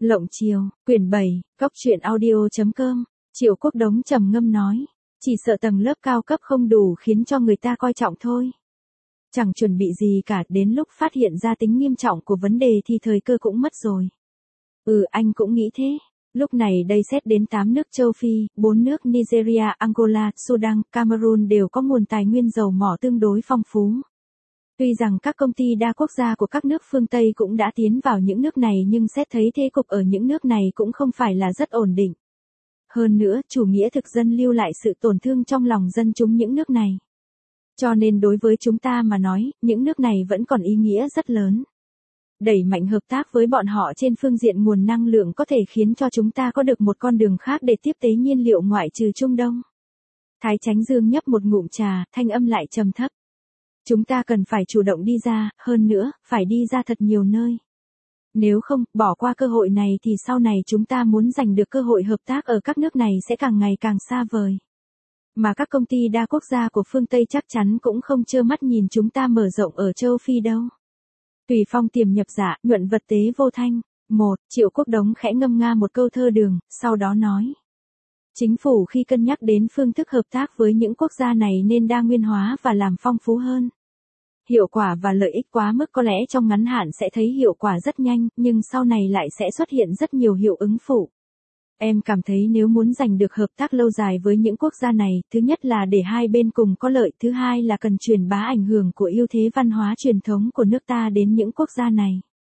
Lộng Chiều, quyển 7, Cóc truyện audio.com, Triệu Quốc Đống trầm ngâm nói. Chỉ sợ tầng lớp cao cấp không đủ khiến cho người ta coi trọng thôi. Chẳng chuẩn bị gì cả, đến lúc phát hiện ra tính nghiêm trọng của vấn đề thì thời cơ cũng mất rồi. Anh cũng nghĩ thế. Lúc này đây xét đến 8 nước châu Phi, 4 nước Nigeria, Angola, Sudan, Cameroon đều có nguồn tài nguyên dầu mỏ tương đối phong phú. Tuy rằng các công ty đa quốc gia của các nước phương Tây cũng đã tiến vào những nước này nhưng xét thấy thế cục ở những nước này cũng không phải là rất ổn định. Hơn nữa, chủ nghĩa thực dân lưu lại sự tổn thương trong lòng dân chúng những nước này. Cho nên đối với chúng ta mà nói, những nước này vẫn còn ý nghĩa rất lớn. Đẩy mạnh hợp tác với bọn họ trên phương diện nguồn năng lượng có thể khiến cho chúng ta có được một con đường khác để tiếp tế nhiên liệu ngoại trừ Trung Đông. Thái Chánh Dương nhấp một ngụm trà, thanh âm lại trầm thấp. Chúng ta cần phải chủ động đi ra, hơn nữa, phải đi ra thật nhiều nơi. Nếu không, bỏ qua cơ hội này thì sau này chúng ta muốn giành được cơ hội hợp tác ở các nước này sẽ càng ngày càng xa vời. Mà các công ty đa quốc gia của phương Tây chắc chắn cũng không trơ mắt nhìn chúng ta mở rộng ở châu Phi đâu. Tùy phong tiềm nhập dạ, nhuận vật tế vô thanh. Triệu Quốc Đống khẽ ngâm nga một câu thơ đường, sau đó nói. Chính phủ khi cân nhắc đến phương thức hợp tác với những quốc gia này nên đa nguyên hóa và làm phong phú hơn. Hiệu quả và lợi ích quá mức có lẽ trong ngắn hạn sẽ thấy hiệu quả rất nhanh, nhưng sau này lại sẽ xuất hiện rất nhiều hiệu ứng phụ. Em cảm thấy nếu muốn giành được hợp tác lâu dài với những quốc gia này, thứ nhất là để hai bên cùng có lợi, thứ hai là cần truyền bá ảnh hưởng của ưu thế văn hóa truyền thống của nước ta đến những quốc gia này.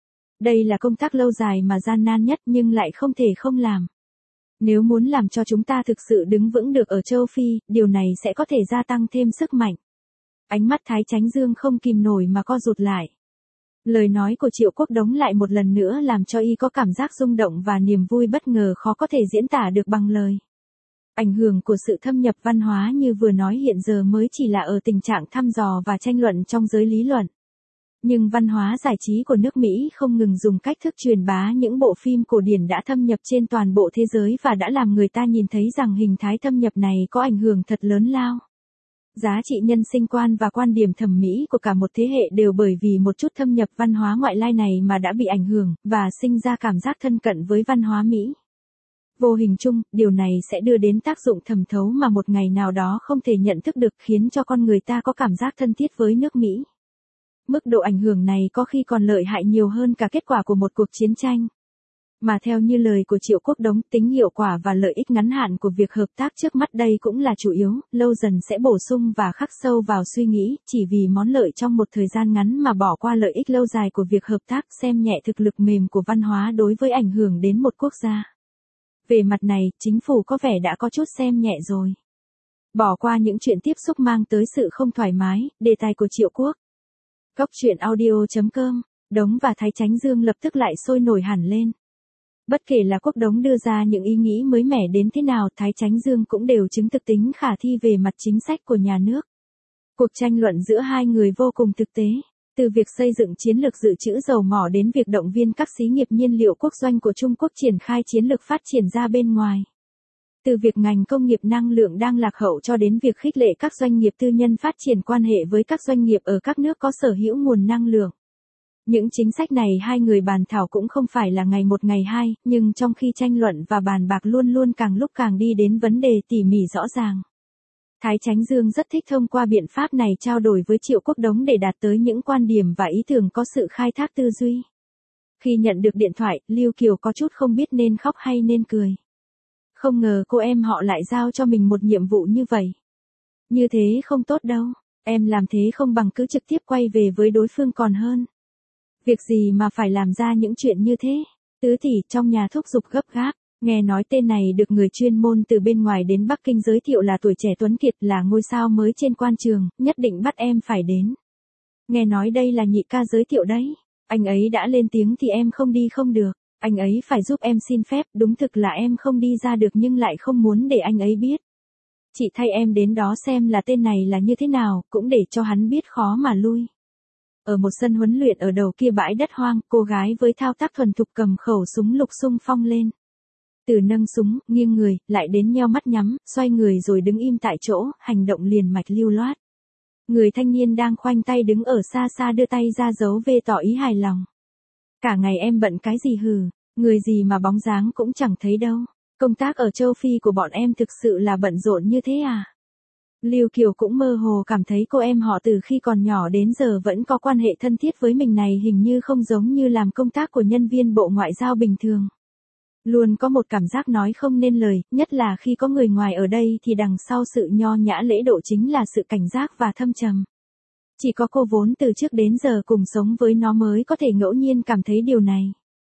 Đây là công tác lâu dài mà gian nan nhất nhưng lại không thể không làm. Nếu muốn làm cho chúng ta thực sự đứng vững được ở châu Phi, điều này sẽ có thể gia tăng thêm sức mạnh. Ánh mắt Thái Chánh Dương không kìm nổi mà co rụt lại. Lời nói của Triệu Quốc Đống lại một lần nữa làm cho y có cảm giác rung động và niềm vui bất ngờ khó có thể diễn tả được bằng lời. Ảnh hưởng của sự thâm nhập văn hóa như vừa nói hiện giờ mới chỉ là ở tình trạng thăm dò và tranh luận trong giới lý luận. Nhưng văn hóa giải trí của nước Mỹ không ngừng dùng cách thức truyền bá những bộ phim cổ điển đã thâm nhập trên toàn bộ thế giới và đã làm người ta nhìn thấy rằng hình thái thâm nhập này có ảnh hưởng thật lớn lao. Giá trị nhân sinh quan và quan điểm thẩm mỹ của cả một thế hệ đều bởi vì một chút thâm nhập văn hóa ngoại lai này mà đã bị ảnh hưởng, và sinh ra cảm giác thân cận với văn hóa Mỹ. Vô hình chung, điều này sẽ đưa đến tác dụng thẩm thấu mà một ngày nào đó không thể nhận thức được khiến cho con người ta có cảm giác thân thiết với nước Mỹ. Mức độ ảnh hưởng này có khi còn lợi hại nhiều hơn cả kết quả của một cuộc chiến tranh. Mà theo như lời của Triệu Quốc Đống, tính hiệu quả và lợi ích ngắn hạn của việc hợp tác trước mắt đây cũng là chủ yếu, lâu dần sẽ bổ sung và khắc sâu vào suy nghĩ, chỉ vì món lợi trong một thời gian ngắn mà bỏ qua lợi ích lâu dài của việc hợp tác, xem nhẹ thực lực mềm của văn hóa đối với ảnh hưởng đến một quốc gia. Về mặt này, chính phủ có vẻ đã có chút xem nhẹ rồi. Bỏ qua những chuyện tiếp xúc mang tới sự không thoải mái, đề tài của Triệu Quốc. Cóc truyện audio.com, Đống và Thái Chánh Dương lập tức lại sôi nổi hẳn lên. Bất kể là Quốc Đống đưa ra những ý nghĩ mới mẻ đến thế nào, Thái Chánh Dương cũng đều chứng thực tính khả thi về mặt chính sách của nhà nước. Cuộc tranh luận giữa hai người vô cùng thực tế, từ việc xây dựng chiến lược dự trữ dầu mỏ đến việc động viên các xí nghiệp nhiên liệu quốc doanh của Trung Quốc triển khai chiến lược phát triển ra bên ngoài. Từ việc ngành công nghiệp năng lượng đang lạc hậu cho đến việc khích lệ các doanh nghiệp tư nhân phát triển quan hệ với các doanh nghiệp ở các nước có sở hữu nguồn năng lượng. Những chính sách này hai người bàn thảo cũng không phải là ngày một ngày hai, nhưng trong khi tranh luận và bàn bạc luôn luôn càng lúc càng đi đến vấn đề tỉ mỉ rõ ràng. Thái Chánh Dương rất thích thông qua biện pháp này trao đổi với Triệu Quốc Đống để đạt tới những quan điểm và ý tưởng có sự khai thác tư duy. Khi nhận được điện thoại, Lưu Kiều có chút không biết nên khóc hay nên cười. Không ngờ cô em họ lại giao cho mình một nhiệm vụ như vậy. Như thế không tốt đâu, em làm thế không bằng cứ trực tiếp quay về với đối phương còn hơn. Việc gì mà phải làm ra những chuyện như thế? Tứ tỷ trong nhà thúc giục gấp gáp, nghe nói tên này được người chuyên môn từ bên ngoài đến Bắc Kinh giới thiệu là tuổi trẻ tuấn kiệt, là ngôi sao mới trên quan trường, nhất định bắt em phải đến. Nghe nói đây là nhị ca giới thiệu đấy, anh ấy đã lên tiếng thì em không đi không được, anh ấy phải giúp em xin phép, đúng thực là em không đi ra được nhưng lại không muốn để anh ấy biết. Chị thay em đến đó xem là tên này là như thế nào, cũng để cho hắn biết khó mà lui. Ở một sân huấn luyện ở đầu kia bãi đất hoang, cô gái với thao tác thuần thục cầm khẩu súng lục xung phong lên. Từ nâng súng, nghiêng người, lại đến nheo mắt nhắm, xoay người rồi đứng im tại chỗ, hành động liền mạch lưu loát. Người thanh niên đang khoanh tay đứng ở xa xa đưa tay ra dấu V tỏ ý hài lòng. Cả ngày em bận cái gì hừ, Người gì mà bóng dáng cũng chẳng thấy đâu. Công tác ở châu Phi của bọn em thực sự là bận rộn như thế à? Lưu Kiều cũng mơ hồ cảm thấy cô em họ từ khi còn nhỏ đến giờ vẫn có quan hệ thân thiết với mình này hình như không giống như làm công tác của nhân viên Bộ Ngoại giao bình thường. Luôn có một cảm giác nói không nên lời, nhất là khi có người ngoài ở đây thì đằng sau sự nho nhã lễ độ chính là sự cảnh giác và thâm trầm. Chỉ có cô vốn từ trước đến giờ cùng sống với nó mới có thể ngẫu nhiên cảm thấy điều này.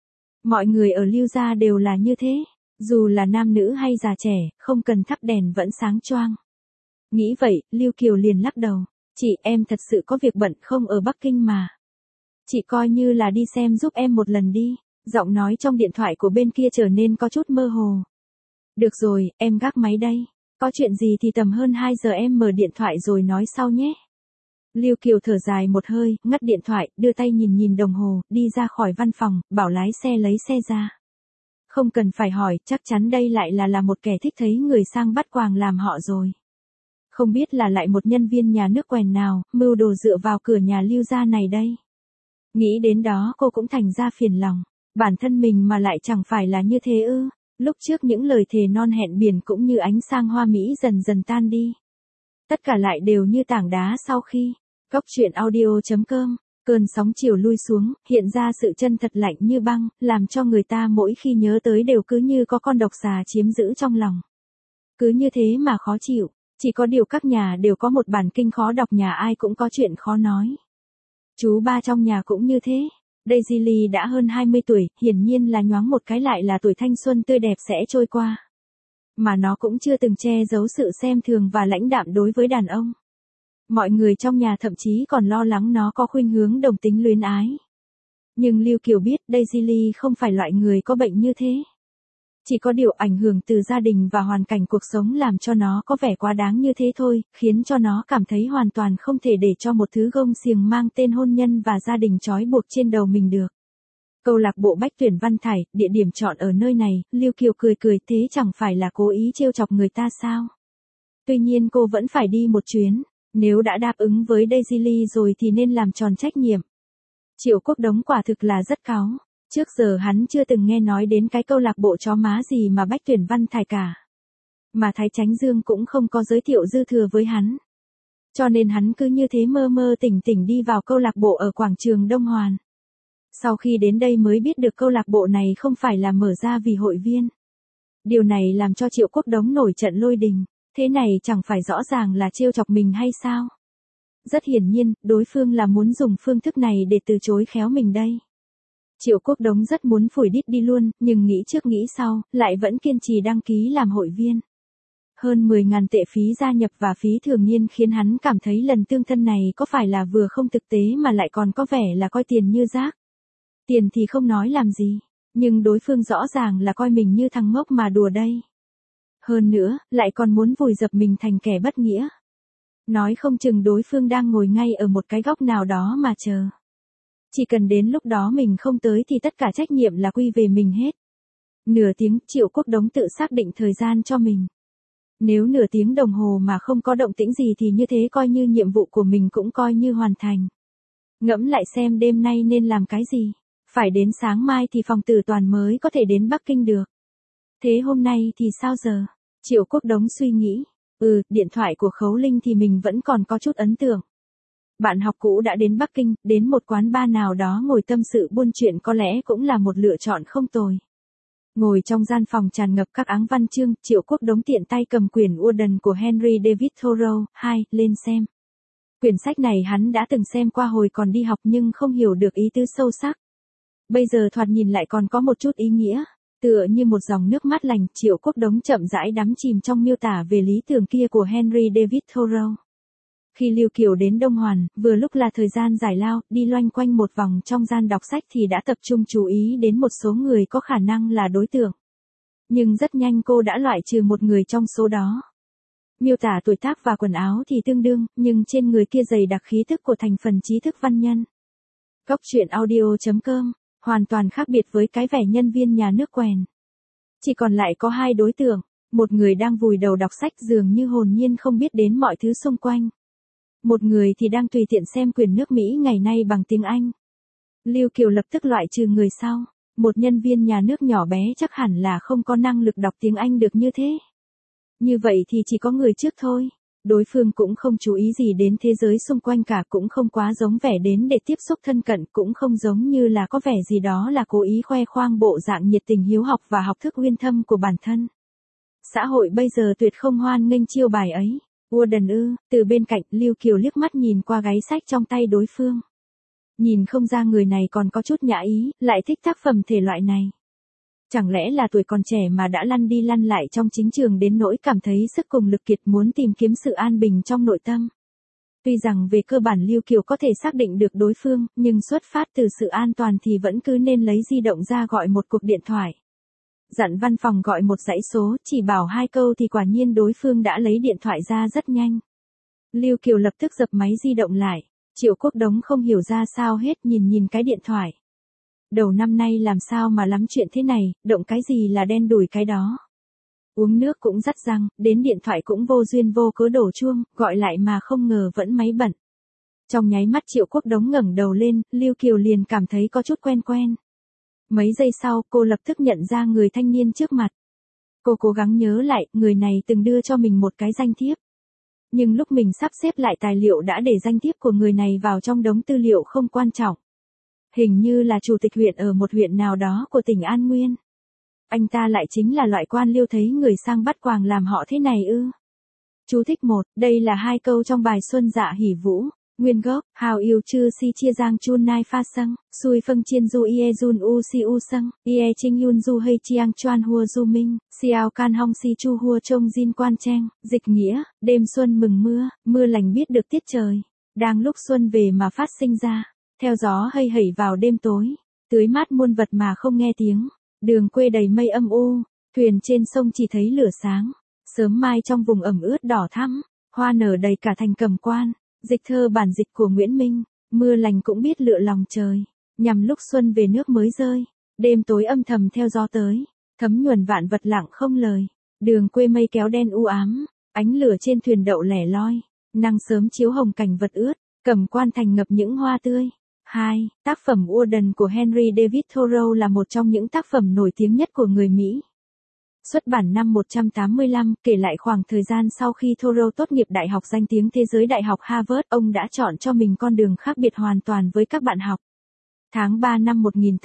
Mọi người ở Lưu gia đều là như thế, dù là nam nữ hay già trẻ, không cần thắp đèn vẫn sáng choang. Nghĩ vậy, Lưu Kiều liền lắc đầu. Chị, em thật sự có việc bận không ở Bắc Kinh mà. Chị coi như là đi xem giúp em một lần đi. Giọng nói trong điện thoại của bên kia trở nên có chút mơ hồ. Được rồi, em gác máy đây. Có chuyện gì thì tầm hơn 2 giờ em mở điện thoại rồi nói sau nhé. Lưu Kiều thở dài một hơi, ngắt điện thoại, đưa tay nhìn nhìn đồng hồ, đi ra khỏi văn phòng, bảo lái xe lấy xe ra. Không cần phải hỏi, chắc chắn đây lại là một kẻ thích thấy người sang bắt quàng làm họ rồi. Không biết là lại một nhân viên nhà nước quèn nào, mưu đồ dựa vào cửa nhà Lưu gia này đây. Nghĩ đến đó cô cũng thành ra phiền lòng. Bản thân mình mà lại chẳng phải là như thế ư. Lúc trước những lời thề non hẹn biển cũng như ánh sang hoa mỹ dần dần tan đi. Tất cả lại đều như tảng đá sau khi. Cốc truyện audio.com. Cơn sóng chiều lui xuống, hiện ra sự chân thật lạnh như băng, làm cho người ta mỗi khi nhớ tới đều cứ như có con độc xà chiếm giữ trong lòng. Cứ như thế mà khó chịu. Chỉ có điều các nhà đều có một bản kinh khó đọc, nhà ai cũng có chuyện khó nói. Chú ba trong nhà cũng như thế. Daisy Lee đã hơn 20 tuổi, hiển nhiên là nhoáng một cái lại là tuổi thanh xuân tươi đẹp sẽ trôi qua. Mà nó cũng chưa từng che giấu sự xem thường và lãnh đạm đối với đàn ông. Mọi người trong nhà thậm chí còn lo lắng nó có khuynh hướng đồng tính luyến ái. Nhưng Lưu Kiều biết Daisy Lee không phải loại người có bệnh như thế. Chỉ có điều ảnh hưởng từ gia đình và hoàn cảnh cuộc sống làm cho nó có vẻ quá đáng như thế thôi, khiến cho nó cảm thấy hoàn toàn không thể để cho một thứ gông xiềng mang tên hôn nhân và gia đình trói buộc trên đầu mình được. Câu lạc bộ Bách Tuyển Văn Thải, địa điểm chọn ở nơi này, Lưu Kiều cười cười, thế chẳng phải là cố ý trêu chọc người ta sao? Tuy nhiên cô vẫn phải đi một chuyến, nếu đã đáp ứng với Daisy Lee rồi thì nên làm tròn trách nhiệm. Triệu Quốc Đống quả thực là rất cáu. Trước giờ hắn chưa từng nghe nói đến cái câu lạc bộ chó má gì mà Bách Tuyển Văn Thải cả. Mà Thái Chánh Dương cũng không có giới thiệu dư thừa với hắn. Cho nên hắn cứ như thế mơ mơ tỉnh tỉnh đi vào câu lạc bộ ở quảng trường Đông Hoàn. Sau khi đến đây mới biết được câu lạc bộ này không phải là mở ra vì hội viên. Điều này làm cho Triệu Quốc Đống nổi trận lôi đình. Thế này chẳng phải rõ ràng là trêu chọc mình hay sao? Rất hiển nhiên, đối phương là muốn dùng phương thức này để từ chối khéo mình đây. Triệu Quốc Đống rất muốn phủi đít đi luôn, nhưng nghĩ trước nghĩ sau, lại vẫn kiên trì đăng ký làm hội viên. Hơn 10.000 tệ phí gia nhập và phí thường niên khiến hắn cảm thấy lần tương thân này có phải là vừa không thực tế mà lại còn có vẻ là coi tiền như rác. Tiền thì không nói làm gì, nhưng đối phương rõ ràng là coi mình như thằng ngốc mà đùa đây. Hơn nữa, lại còn muốn vùi dập mình thành kẻ bất nghĩa. Nói không chừng đối phương đang ngồi ngay ở một cái góc nào đó mà chờ. Chỉ cần đến lúc đó mình không tới thì tất cả trách nhiệm là quy về mình hết. Nửa tiếng, Triệu Quốc Đống tự xác định thời gian cho mình. Nếu nửa tiếng đồng hồ mà không có động tĩnh gì thì như thế coi như nhiệm vụ của mình cũng coi như hoàn thành. Ngẫm lại xem đêm nay nên làm cái gì. Phải đến sáng mai thì phòng tử toàn mới có thể đến Bắc Kinh được. Thế hôm nay thì sao giờ? Triệu Quốc Đống suy nghĩ. Điện thoại của Khấu Linh thì mình vẫn còn có chút ấn tượng. Bạn học cũ đã đến Bắc Kinh, đến một quán bar nào đó ngồi tâm sự buôn chuyện có lẽ cũng là một lựa chọn không tồi. Ngồi trong gian phòng tràn ngập các áng văn chương, Triệu Quốc Đống tiện tay cầm quyển Urden của Henry David Thoreau, lên xem. Quyển sách này hắn đã từng xem qua hồi còn đi học nhưng không hiểu được ý tứ sâu sắc. Bây giờ thoạt nhìn lại còn có một chút ý nghĩa. Tựa như một dòng nước mát lành, Triệu Quốc Đống chậm rãi đắm chìm trong miêu tả về lý tưởng kia của Henry David Thoreau. Khi Lưu Kiều đến Đông Hoàn, vừa lúc là thời gian giải lao, đi loanh quanh một vòng trong gian đọc sách thì đã tập trung chú ý đến một số người có khả năng là đối tượng. Nhưng rất nhanh cô đã loại trừ một người trong số đó. Miêu tả tuổi tác và quần áo thì tương đương, nhưng trên người kia dày đặc khí thức của thành phần trí thức văn nhân. Cốc truyện audio.com, hoàn toàn khác biệt với cái vẻ nhân viên nhà nước quèn. Chỉ còn lại có hai đối tượng, một người đang vùi đầu đọc sách dường như hồn nhiên không biết đến mọi thứ xung quanh. Một người thì đang tùy tiện xem quyển nước Mỹ ngày nay bằng tiếng Anh. Lưu Kiều lập tức loại trừ người sau. Một nhân viên nhà nước nhỏ bé chắc hẳn là không có năng lực đọc tiếng Anh được như thế. Như vậy thì chỉ có người trước thôi. Đối phương cũng không chú ý gì đến thế giới xung quanh cả, cũng không quá giống vẻ đến để tiếp xúc thân cận, cũng không giống như là có vẻ gì đó là cố ý khoe khoang bộ dạng nhiệt tình hiếu học và học thức uyên thâm của bản thân. Xã hội bây giờ tuyệt không hoan nghênh chiêu bài ấy. Warden ư? Từ bên cạnh, Lưu Kiều liếc mắt nhìn qua gáy sách trong tay đối phương. Nhìn không ra người này còn có chút nhã ý, lại thích tác phẩm thể loại này. Chẳng lẽ là tuổi còn trẻ mà đã lăn đi lăn lại trong chính trường đến nỗi cảm thấy sức cùng lực kiệt, muốn tìm kiếm sự an bình trong nội tâm. Tuy rằng về cơ bản Lưu Kiều có thể xác định được đối phương, nhưng xuất phát từ sự an toàn thì vẫn cứ nên lấy di động ra gọi một cuộc điện thoại. Dặn văn phòng gọi một dãy số, chỉ bảo 2 câu thì quả nhiên đối phương đã lấy điện thoại ra rất nhanh. Lưu Kiều lập tức dập máy di động lại. Triệu Quốc Đống không hiểu ra sao hết, nhìn cái điện thoại. Đầu năm nay làm sao mà lắm chuyện thế này, động cái gì là đen đủi cái đó. Uống nước cũng dắt răng, đến điện thoại cũng vô duyên vô cớ đổ chuông, gọi lại mà không ngờ vẫn máy bận. Trong nháy mắt Triệu Quốc Đống ngẩng đầu lên, Lưu Kiều liền cảm thấy có chút quen quen. Mấy giây sau, cô lập tức nhận ra người thanh niên trước mặt. Cô cố gắng nhớ lại, người này từng đưa cho mình một cái danh thiếp. Nhưng lúc mình sắp xếp lại tài liệu đã để danh thiếp của người này vào trong đống tư liệu không quan trọng. Hình như là chủ tịch huyện ở một huyện nào đó của tỉnh An Nguyên. Anh ta lại chính là loại quan liêu thấy người sang bắt quàng làm họ thế này ư? Chú thích 1, đây là 2 câu trong bài Xuân Dạ Hỉ Vũ. Nguyên gốc, hào yêu chư si chia giang chun nai pha sâng, xui phân chiên du ie jun u si u sâng, ie trinh yun du hay chiang choan hua du minh, xiao can hong si chu hua trông jin quan cheng, dịch nghĩa, đêm xuân mừng mưa, mưa lành biết được tiết trời, đang lúc xuân về mà phát sinh ra, theo gió hay hẩy vào đêm tối, tưới mát muôn vật mà không nghe tiếng, đường quê đầy mây âm u, thuyền trên sông chỉ thấy lửa sáng, sớm mai trong vùng ẩm ướt đỏ thắm, hoa nở đầy cả thành Cẩm Quan. Dịch thơ bản dịch của Nguyễn Minh, mưa lành cũng biết lựa lòng trời, nhằm lúc xuân về nước mới rơi, đêm tối âm thầm theo gió tới, thấm nhuần vạn vật lặng không lời, đường quê mây kéo đen u ám, ánh lửa trên thuyền đậu lẻ loi, nắng sớm chiếu hồng cảnh vật ướt, Cẩm Quan thành ngập những hoa tươi. 2. Tác phẩm Warden của Henry David Thoreau là một trong những tác phẩm nổi tiếng nhất của người Mỹ. Xuất bản năm 185, kể lại khoảng thời gian sau khi Thoreau tốt nghiệp đại học danh tiếng thế giới Đại học Harvard, ông đã chọn cho mình con đường khác biệt hoàn toàn với các bạn học. Tháng 3 năm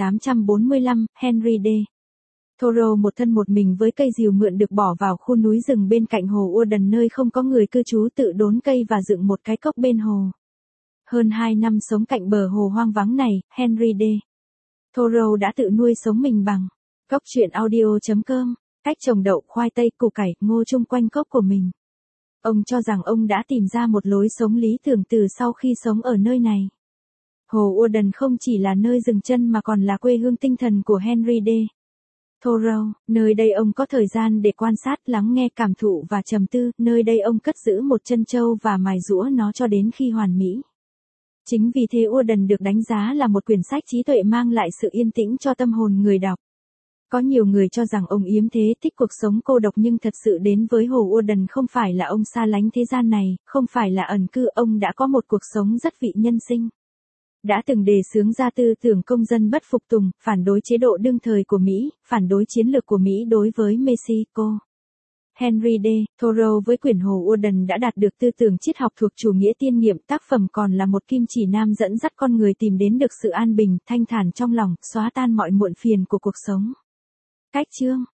1845, Henry D. Thoreau một thân một mình với cây rìu mượn được bỏ vào khu núi rừng bên cạnh hồ Warden nơi không có người cư trú, tự đốn cây và dựng một cái cốc bên hồ. Hơn 2 năm sống cạnh bờ hồ hoang vắng này, Henry D. Thoreau đã tự nuôi sống mình bằng cốc truyện audio.com. Cách trồng đậu, khoai tây, củ cải, ngô chung quanh cốc của mình. Ông cho rằng ông đã tìm ra một lối sống lý tưởng từ sau khi sống ở nơi này. Hồ Warden không chỉ là nơi dừng chân mà còn là quê hương tinh thần của Henry D. Thoreau, nơi đây ông có thời gian để quan sát, lắng nghe, cảm thụ và trầm tư, nơi đây ông cất giữ một chân trâu và mài giũa nó cho đến khi hoàn mỹ. Chính vì thế Warden được đánh giá là một quyển sách trí tuệ mang lại sự yên tĩnh cho tâm hồn người đọc. Có nhiều người cho rằng ông yếm thế, thích cuộc sống cô độc, nhưng thật sự đến với Hồ Warden không phải là ông xa lánh thế gian này, không phải là ẩn cư, ông đã có một cuộc sống rất vị nhân sinh. Đã từng đề xướng ra tư tưởng công dân bất phục tùng, phản đối chế độ đương thời của Mỹ, phản đối chiến lược của Mỹ đối với Mexico. Henry D. Thoreau với quyển Hồ Warden đã đạt được tư tưởng triết học thuộc chủ nghĩa tiên nghiệm, tác phẩm còn là một kim chỉ nam dẫn dắt con người tìm đến được sự an bình, thanh thản trong lòng, xóa tan mọi muộn phiền của cuộc sống. Cách chương